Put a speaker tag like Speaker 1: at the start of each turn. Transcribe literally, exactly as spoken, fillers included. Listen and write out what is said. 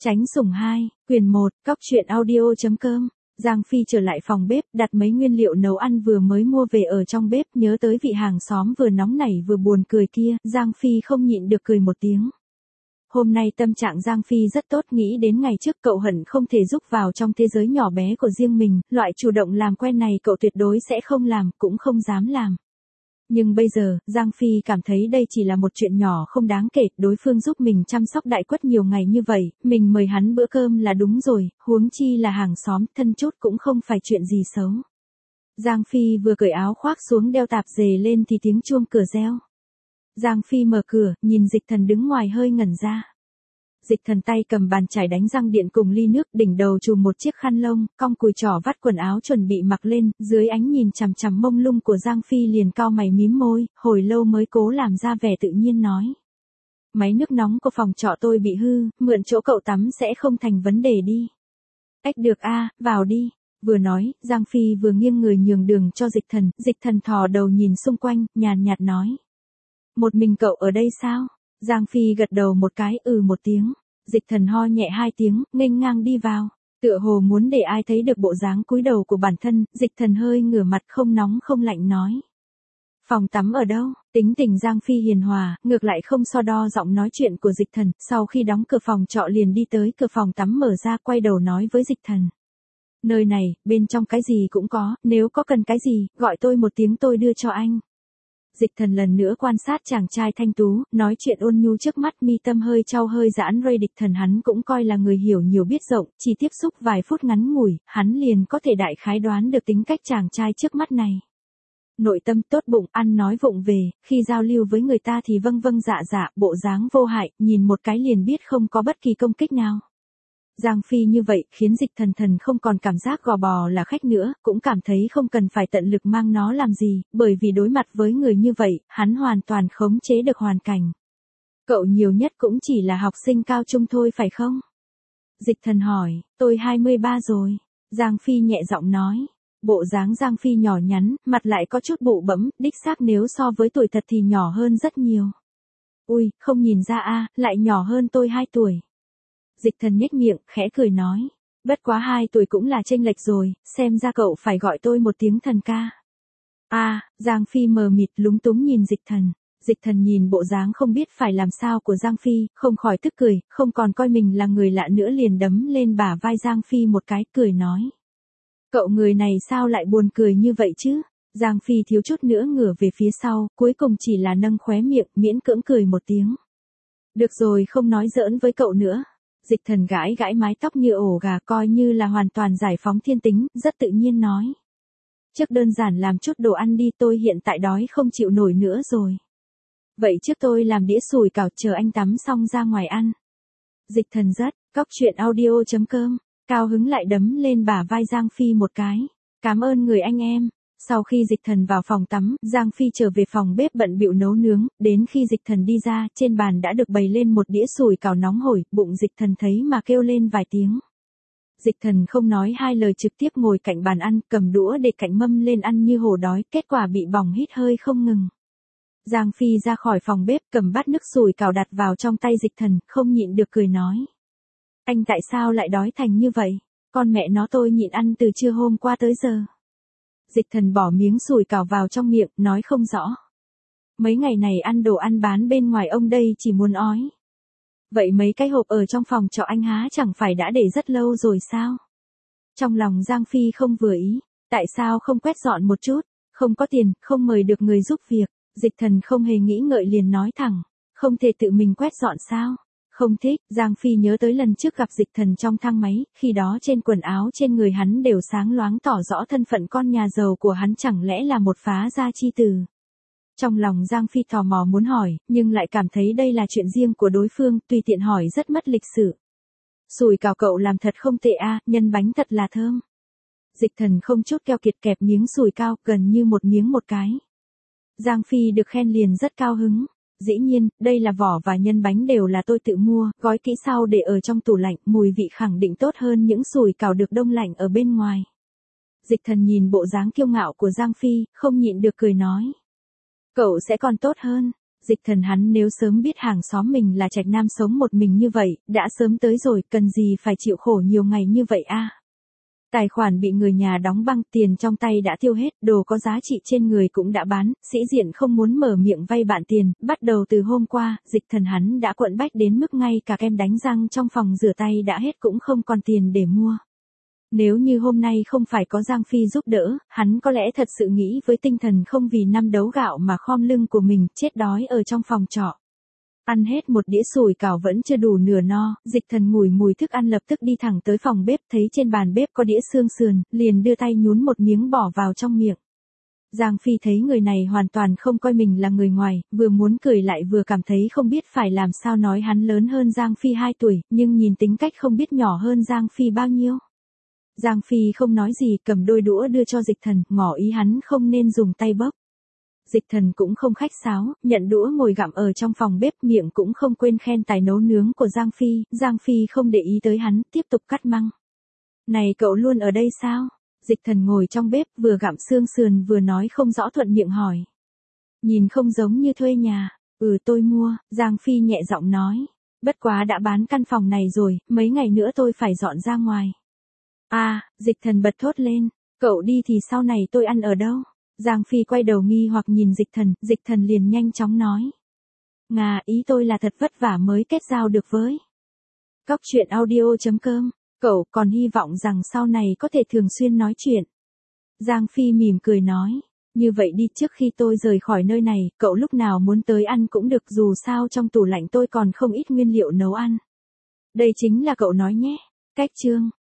Speaker 1: Tránh sủng hai, quyền một, cóc truyện audio.com. Giang Phi trở lại phòng bếp, đặt mấy nguyên liệu nấu ăn vừa mới mua về ở trong bếp, nhớ tới vị hàng xóm vừa nóng nảy vừa buồn cười kia, Giang Phi không nhịn được cười một tiếng. Hôm nay tâm trạng Giang Phi rất tốt, nghĩ đến ngày trước cậu hận không thể giúp vào trong thế giới nhỏ bé của riêng mình, loại chủ động làm quen này cậu tuyệt đối sẽ không làm, cũng không dám làm. Nhưng bây giờ, Giang Phi cảm thấy đây chỉ là một chuyện nhỏ không đáng kể, đối phương giúp mình chăm sóc đại quất nhiều ngày như vậy, mình mời hắn bữa cơm là đúng rồi, huống chi là hàng xóm, thân chút cũng không phải chuyện gì xấu. Giang Phi vừa cởi áo khoác xuống đeo tạp dề lên thì tiếng chuông cửa reo. Giang Phi mở cửa, nhìn Dịch Thần đứng ngoài hơi ngẩn ra. Dịch Thần tay cầm bàn chải đánh răng điện cùng ly nước, đỉnh đầu trùm một chiếc khăn lông, cong cùi trỏ vắt quần áo chuẩn bị mặc lên, dưới ánh nhìn chằm chằm mông lung của Giang Phi liền cau mày mím môi, hồi lâu mới cố làm ra vẻ tự nhiên nói. Máy nước nóng của phòng trọ tôi bị hư, mượn chỗ cậu tắm sẽ không thành vấn đề đi. Ếch được a, vào đi. Vừa nói, Giang Phi vừa nghiêng người nhường đường cho Dịch Thần, Dịch Thần thò đầu nhìn xung quanh, nhàn nhạt nói. Một mình cậu ở đây sao? Giang Phi gật đầu một cái, ừ một tiếng. Dịch Thần ho nhẹ hai tiếng, nghênh ngang đi vào. Tựa hồ muốn để ai thấy được bộ dáng cúi đầu của bản thân, Dịch Thần hơi ngửa mặt không nóng không lạnh nói. Phòng tắm ở đâu? Tính tình Giang Phi hiền hòa, ngược lại không so đo giọng nói chuyện của Dịch Thần, sau khi đóng cửa phòng trọ liền đi tới cửa phòng tắm mở ra, quay đầu nói với Dịch Thần. Nơi này, bên trong cái gì cũng có, nếu có cần cái gì, gọi tôi một tiếng tôi đưa cho anh. Dịch Thần lần nữa quan sát chàng trai thanh tú, nói chuyện ôn nhu trước mắt, mi tâm hơi trao hơi giãn ray. Địch Thần hắn cũng coi là người hiểu nhiều biết rộng, chỉ tiếp xúc vài phút ngắn ngủi, hắn liền có thể đại khái đoán được tính cách chàng trai trước mắt này. Nội tâm tốt bụng, ăn nói vụng về, khi giao lưu với người ta thì vâng vâng dạ dạ, bộ dáng vô hại, nhìn một cái liền biết không có bất kỳ công kích nào. Giang Phi như vậy, khiến Dịch Thần thần không còn cảm giác gò bò là khách nữa, cũng cảm thấy không cần phải tận lực mang nó làm gì, bởi vì đối mặt với người như vậy, hắn hoàn toàn khống chế được hoàn cảnh. Cậu nhiều nhất cũng chỉ là học sinh cao trung thôi phải không? Dịch Thần hỏi, tôi hai mươi ba rồi. Giang Phi nhẹ giọng nói. Bộ dáng Giang Phi nhỏ nhắn, mặt lại có chút bụ bẫm, đích xác nếu so với tuổi thật thì nhỏ hơn rất nhiều. Ui, không nhìn ra a, lại nhỏ hơn tôi hai tuổi. Dịch Thần nhếch miệng, khẽ cười nói. Bất quá hai tuổi cũng là chênh lệch rồi, xem ra cậu phải gọi tôi một tiếng thần ca. A, à, Giang Phi mờ mịt lúng túng nhìn Dịch Thần. Dịch Thần nhìn bộ dáng không biết phải làm sao của Giang Phi, không khỏi tức cười, không còn coi mình là người lạ nữa liền đấm lên bả vai Giang Phi một cái, cười nói. Cậu người này sao lại buồn cười như vậy chứ? Giang Phi thiếu chút nữa ngửa về phía sau, cuối cùng chỉ là nâng khóe miệng, miễn cưỡng cười một tiếng. Được rồi, không nói giỡn với cậu nữa. Dịch Thần gãi gãi mái tóc như ổ gà, coi như là hoàn toàn giải phóng thiên tính, rất tự nhiên nói. Trước đơn giản làm chút đồ ăn đi, tôi hiện tại đói không chịu nổi nữa rồi. Vậy trước tôi làm đĩa sủi cảo, chờ anh tắm xong ra ngoài ăn. Dịch Thần rất, cóc truyện audio.com, cao hứng lại đấm lên bả vai Giang Phi một cái. Cảm ơn người anh em. Sau khi Dịch Thần vào phòng tắm, Giang Phi trở về phòng bếp bận bịu nấu nướng, đến khi Dịch Thần đi ra, trên bàn đã được bày lên một đĩa sủi cảo nóng hổi, bụng Dịch Thần thấy mà kêu lên vài tiếng. Dịch Thần không nói hai lời trực tiếp ngồi cạnh bàn ăn, cầm đũa để cạnh mâm lên ăn như hổ đói, kết quả bị bỏng hít hơi không ngừng. Giang Phi ra khỏi phòng bếp, cầm bát nước sủi cảo đặt vào trong tay Dịch Thần, không nhịn được cười nói. Anh tại sao lại đói thành như vậy? Con mẹ nó tôi nhịn ăn từ trưa hôm qua tới giờ. Dịch Thần bỏ miếng sủi cảo vào trong miệng, nói không rõ. Mấy ngày này ăn đồ ăn bán bên ngoài ông đây chỉ muốn ói. Vậy mấy cái hộp ở trong phòng trọ anh há chẳng phải đã để rất lâu rồi sao? Trong lòng Giang Phi không vừa ý, tại sao không quét dọn một chút, không có tiền, không mời được người giúp việc. Dịch Thần không hề nghĩ ngợi liền nói thẳng, không thể tự mình quét dọn sao? Không thích. Giang Phi nhớ tới lần trước gặp Dịch Thần trong thang máy, khi đó trên quần áo trên người hắn đều sáng loáng tỏ rõ thân phận con nhà giàu của hắn, chẳng lẽ là một phá gia chi tử. Trong lòng Giang Phi tò mò muốn hỏi, nhưng lại cảm thấy đây là chuyện riêng của đối phương, tùy tiện hỏi rất mất lịch sự. Sủi cảo cậu làm thật không tệ a, nhân bánh thật là thơm. Dịch Thần không chút keo kiệt kẹp miếng sủi cảo gần như một miếng một cái. Giang Phi được khen liền rất cao hứng. Dĩ nhiên, đây là vỏ và nhân bánh đều là tôi tự mua, gói kỹ sau để ở trong tủ lạnh, mùi vị khẳng định tốt hơn những sủi cảo được đông lạnh ở bên ngoài. Dịch Thần nhìn bộ dáng kiêu ngạo của Giang Phi, không nhịn được cười nói. Cậu sẽ còn tốt hơn. Dịch Thần hắn nếu sớm biết hàng xóm mình là Trạch Nam sống một mình như vậy, đã sớm tới rồi, cần gì phải chịu khổ nhiều ngày như vậy a. Tài khoản bị người nhà đóng băng, tiền trong tay đã tiêu hết, đồ có giá trị trên người cũng đã bán, sĩ diện không muốn mở miệng vay bạn tiền, bắt đầu từ hôm qua, Dịch Thần hắn đã quận bách đến mức ngay cả kem đánh răng trong phòng rửa tay đã hết cũng không còn tiền để mua. Nếu như hôm nay không phải có Giang Phi giúp đỡ, hắn có lẽ thật sự nghĩ với tinh thần không vì năm đấu gạo mà khom lưng của mình, chết đói ở trong phòng trọ. Ăn hết một đĩa sủi cảo vẫn chưa đủ nửa no, Dịch Thần ngửi mùi thức ăn lập tức đi thẳng tới phòng bếp, thấy trên bàn bếp có đĩa xương sườn, liền đưa tay nhún một miếng bỏ vào trong miệng. Giang Phi thấy người này hoàn toàn không coi mình là người ngoài, vừa muốn cười lại vừa cảm thấy không biết phải làm sao nói hắn lớn hơn Giang Phi hai tuổi, nhưng nhìn tính cách không biết nhỏ hơn Giang Phi bao nhiêu. Giang Phi không nói gì, cầm đôi đũa đưa cho Dịch Thần, ngỏ ý hắn không nên dùng tay bốc. Dịch Thần cũng không khách sáo, nhận đũa ngồi gặm ở trong phòng bếp, miệng cũng không quên khen tài nấu nướng của Giang Phi. Giang Phi không để ý tới hắn, tiếp tục cắt măng. Này cậu luôn ở đây sao? Dịch Thần ngồi trong bếp, vừa gặm xương sườn vừa nói không rõ thuận miệng hỏi. Nhìn không giống như thuê nhà. Ừ tôi mua, Giang Phi nhẹ giọng nói. Bất quá đã bán căn phòng này rồi, mấy ngày nữa tôi phải dọn ra ngoài. À, Dịch Thần bật thốt lên. Cậu đi thì sau này tôi ăn ở đâu? Giang Phi quay đầu nghi hoặc nhìn Dịch Thần, Dịch Thần liền nhanh chóng nói. Ngà, ý tôi là thật vất vả mới kết giao được với Cóc truyện audio chấm com, cậu còn hy vọng rằng sau này có thể thường xuyên nói chuyện. Giang Phi mỉm cười nói, như vậy đi, trước khi tôi rời khỏi nơi này, cậu lúc nào muốn tới ăn cũng được, dù sao trong tủ lạnh tôi còn không ít nguyên liệu nấu ăn. Đây chính là cậu nói nhé. Cách chương